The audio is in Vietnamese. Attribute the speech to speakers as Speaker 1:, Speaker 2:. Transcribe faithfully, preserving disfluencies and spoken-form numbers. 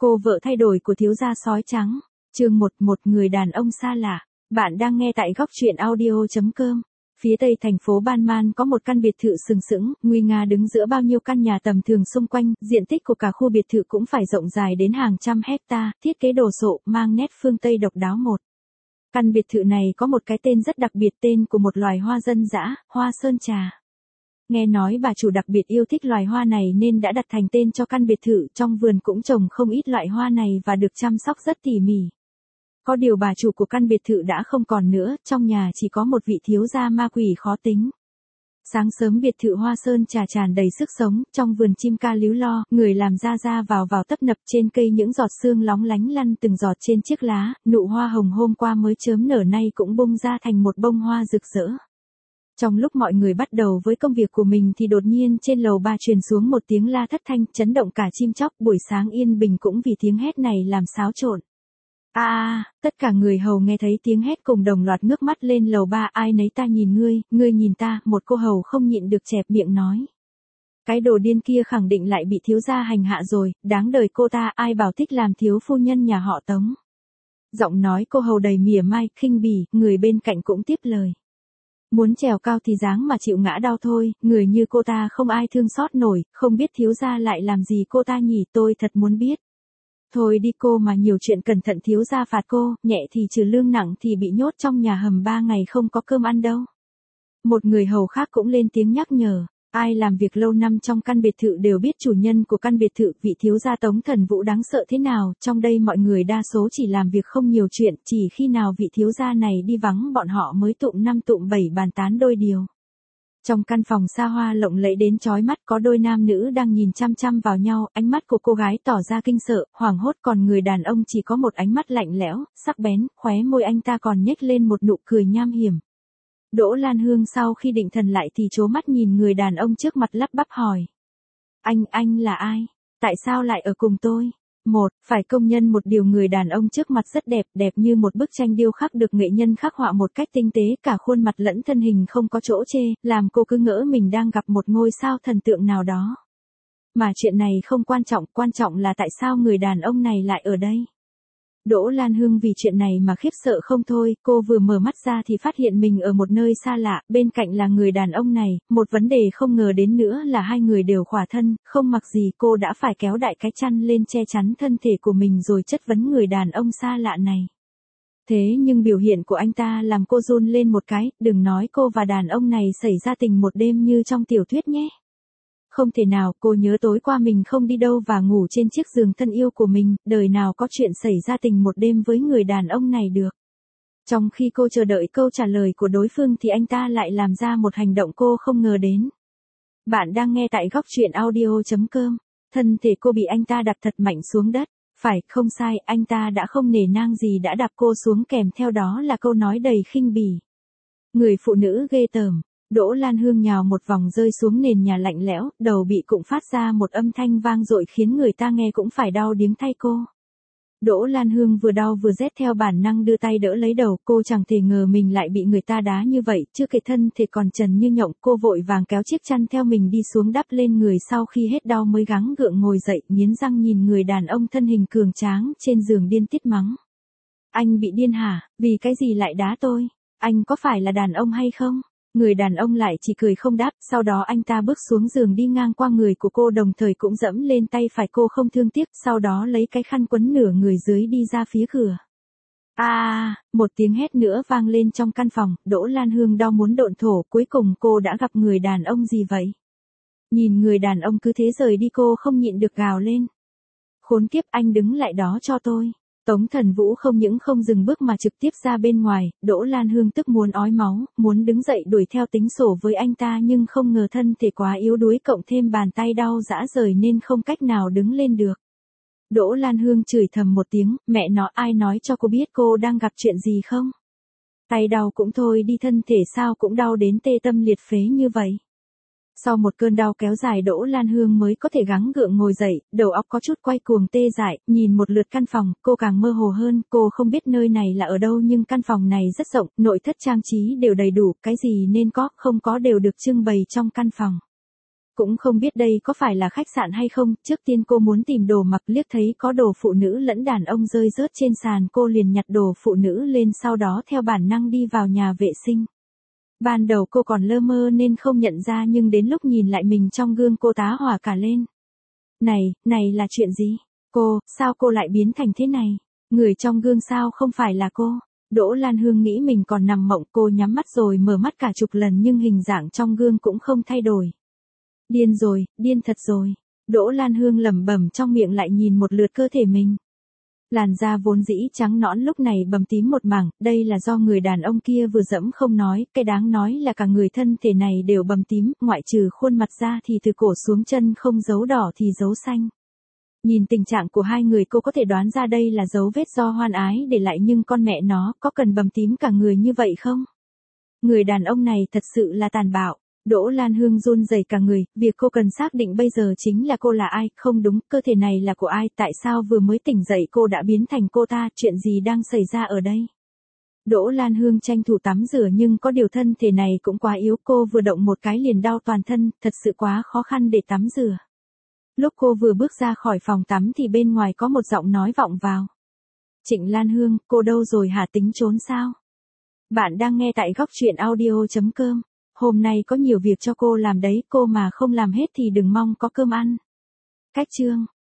Speaker 1: Cô vợ thay đổi của thiếu gia sói trắng. Chương một, một người đàn ông xa lạ. Bạn đang nghe tại góc truyện audio chấm com. Phía tây thành phố Banman có một căn biệt thự sừng sững, nguy nga đứng giữa bao nhiêu căn nhà tầm thường xung quanh, diện tích của cả khu biệt thự cũng phải rộng dài đến hàng trăm hecta, thiết kế đồ sộ, mang nét phương Tây độc đáo một. Căn biệt thự này có một cái tên rất đặc biệt, tên của một loài hoa dân dã, hoa sơn trà. Nghe nói bà chủ đặc biệt yêu thích loài hoa này nên đã đặt thành tên cho căn biệt thự, trong vườn cũng trồng không ít loại hoa này và được chăm sóc rất tỉ mỉ. Có điều bà chủ của căn biệt thự đã không còn nữa, trong nhà chỉ có một vị thiếu gia ma quỷ khó tính. Sáng sớm biệt thự hoa sơn trà tràn đầy sức sống, trong vườn chim ca líu lo, người làm ra ra vào vào tấp nập, trên cây những giọt sương lóng lánh lăn từng giọt trên chiếc lá, nụ hoa hồng hôm qua mới chớm nở nay cũng bung ra thành một bông hoa rực rỡ. Trong lúc mọi người bắt đầu với công việc của mình thì đột nhiên trên lầu ba truyền xuống một tiếng la thất thanh, chấn động cả chim chóc, buổi sáng yên bình cũng vì tiếng hét này làm xáo trộn. A à, tất cả người hầu nghe thấy tiếng hét cùng đồng loạt ngước mắt lên lầu ba, ai nấy ta nhìn ngươi, ngươi nhìn ta, một cô hầu không nhịn được chẹp miệng nói. Cái đồ điên kia khẳng định lại bị thiếu gia hành hạ rồi, đáng đời cô ta, ai bảo thích làm thiếu phu nhân nhà họ Tống. Giọng nói cô hầu đầy mỉa mai, khinh bỉ, người bên cạnh cũng tiếp lời. Muốn trèo cao thì dáng mà chịu ngã đau thôi, người như cô ta không ai thương xót nổi, không biết thiếu gia lại làm gì cô ta nhỉ, tôi thật muốn biết. Thôi đi cô mà nhiều chuyện, cẩn thận thiếu gia phạt cô, nhẹ thì trừ lương, nặng thì bị nhốt trong nhà hầm ba ngày không có cơm ăn đâu. Một người hầu khác cũng lên tiếng nhắc nhở, ai làm việc lâu năm trong căn biệt thự đều biết chủ nhân của căn biệt thự, vị thiếu gia Tống Thần Vũ đáng sợ thế nào, trong đây mọi người đa số chỉ làm việc không nhiều chuyện, chỉ khi nào vị thiếu gia này đi vắng bọn họ mới tụm năm tụm bảy bàn tán đôi điều. Trong căn phòng xa hoa lộng lẫy đến chói mắt có đôi nam nữ đang nhìn chăm chăm vào nhau, ánh mắt của cô gái tỏ ra kinh sợ, hoảng hốt, còn người đàn ông chỉ có một ánh mắt lạnh lẽo, sắc bén, khóe môi anh ta còn nhếch lên một nụ cười nham hiểm. Đỗ Lan Hương sau khi định thần lại thì trố mắt nhìn người đàn ông trước mặt, lắp bắp hỏi. Anh, anh là ai? Tại sao lại ở cùng tôi? Một, phải công nhân một điều, người đàn ông trước mặt rất đẹp, đẹp như một bức tranh điêu khắc được nghệ nhân khắc họa một cách tinh tế, cả khuôn mặt lẫn thân hình không có chỗ chê, làm cô cứ ngỡ mình đang gặp một ngôi sao thần tượng nào đó. Mà chuyện này không quan trọng, quan trọng là tại sao người đàn ông này lại ở đây. Đỗ Lan Hương vì chuyện này mà khiếp sợ không thôi, cô vừa mở mắt ra thì phát hiện mình ở một nơi xa lạ, bên cạnh là người đàn ông này, một vấn đề không ngờ đến nữa là hai người đều khỏa thân, không mặc gì, cô đã phải kéo đại cái chăn lên che chắn thân thể của mình rồi chất vấn người đàn ông xa lạ này. Thế nhưng biểu hiện của anh ta làm cô run lên một cái, đừng nói cô và đàn ông này xảy ra tình một đêm như trong tiểu thuyết nhé. Không thể nào, cô nhớ tối qua mình không đi đâu và ngủ trên chiếc giường thân yêu của mình, đời nào có chuyện xảy ra tình một đêm với người đàn ông này được. Trong khi cô chờ đợi câu trả lời của đối phương thì anh ta lại làm ra một hành động cô không ngờ đến. Bạn đang nghe tại góc truyện audio chấm com. Thân thể cô bị anh ta đặt thật mạnh xuống đất. Phải, không sai, anh ta đã không nể nang gì đã đạp cô xuống, kèm theo đó là câu nói đầy khinh bỉ. Người phụ nữ ghê tởm. Đỗ Lan Hương nhào một vòng rơi xuống nền nhà lạnh lẽo, đầu bị cũng phát ra một âm thanh vang dội khiến người ta nghe cũng phải đau điếng thay cô. Đỗ Lan Hương vừa đau vừa rét, theo bản năng đưa tay đỡ lấy đầu, cô chẳng thể ngờ mình lại bị người ta đá như vậy, chưa kể thân thể còn trần như nhộng, cô vội vàng kéo chiếc chăn theo mình đi xuống đắp lên người, sau khi hết đau mới gắng gượng ngồi dậy, nghiến răng nhìn người đàn ông thân hình cường tráng trên giường, điên tiết mắng. Anh bị điên hả, vì cái gì lại đá tôi, anh có phải là đàn ông hay không? Người đàn ông lại chỉ cười không đáp, sau đó anh ta bước xuống giường đi ngang qua người của cô, đồng thời cũng dẫm lên tay phải cô không thương tiếc, sau đó lấy cái khăn quấn nửa người dưới đi ra phía cửa. A, à, một tiếng hét nữa vang lên trong căn phòng, Đỗ Lan Hương đau muốn độn thổ, cuối cùng cô đã gặp người đàn ông gì vậy? Nhìn người đàn ông cứ thế rời đi, cô không nhịn được gào lên. Khốn kiếp, anh đứng lại đó cho tôi. Tống Thần Vũ không những không dừng bước mà trực tiếp ra bên ngoài, Đỗ Lan Hương tức muốn ói máu, muốn đứng dậy đuổi theo tính sổ với anh ta nhưng không ngờ thân thể quá yếu đuối cộng thêm bàn tay đau rã rời nên không cách nào đứng lên được. Đỗ Lan Hương chửi thầm một tiếng, mẹ nó, ai nói cho cô biết cô đang gặp chuyện gì không? Tay đau cũng thôi đi, thân thể sao cũng đau đến tê tâm liệt phế như vậy. Sau một cơn đau kéo dài, Đỗ Lan Hương mới có thể gắng gượng ngồi dậy, đầu óc có chút quay cuồng tê dại, nhìn một lượt căn phòng, cô càng mơ hồ hơn, cô không biết nơi này là ở đâu nhưng căn phòng này rất rộng, nội thất trang trí đều đầy đủ, cái gì nên có, không có đều được trưng bày trong căn phòng. Cũng không biết đây có phải là khách sạn hay không, trước tiên cô muốn tìm đồ mặc liếc thấy có đồ phụ nữ lẫn đàn ông rơi rớt trên sàn cô liền nhặt đồ phụ nữ lên sau đó theo bản năng đi vào nhà vệ sinh. Ban đầu cô còn lơ mơ nên không nhận ra nhưng đến lúc nhìn lại mình trong gương cô tá hỏa cả lên. Này, này là chuyện gì? Cô, sao cô lại biến thành thế này? Người trong gương sao không phải là cô? Đỗ Lan Hương nghĩ mình còn nằm mộng, cô nhắm mắt rồi mở mắt cả chục lần nhưng hình dạng trong gương cũng không thay đổi. Điên rồi, điên thật rồi. Đỗ Lan Hương lẩm bẩm trong miệng lại nhìn một lượt cơ thể mình. Làn da vốn dĩ trắng nõn lúc này bầm tím một mảng, đây là do người đàn ông kia vừa dẫm không nói, cái đáng nói là cả người thân thể này đều bầm tím, ngoại trừ khuôn mặt ra thì từ cổ xuống chân không dấu đỏ thì dấu xanh. Nhìn tình trạng của hai người cô có thể đoán ra đây là dấu vết do hoan ái để lại nhưng con mẹ nó có cần bầm tím cả người như vậy không? Người đàn ông này thật sự là tàn bạo. Đỗ Lan Hương run rẩy cả người, việc cô cần xác định bây giờ chính là cô là ai, không đúng, cơ thể này là của ai, tại sao vừa mới tỉnh dậy cô đã biến thành cô ta, chuyện gì đang xảy ra ở đây? Đỗ Lan Hương tranh thủ tắm rửa nhưng có điều thân thể này cũng quá yếu, cô vừa động một cái liền đau toàn thân, thật sự quá khó khăn để tắm rửa. Lúc cô vừa bước ra khỏi phòng tắm thì bên ngoài có một giọng nói vọng vào. Trịnh Lan Hương, cô đâu rồi hả, tính trốn sao? Bạn đang nghe tại góc truyện audio chấm com. Hôm nay có nhiều việc cho cô làm đấy, cô mà không làm hết thì đừng mong có cơm ăn. Cách chương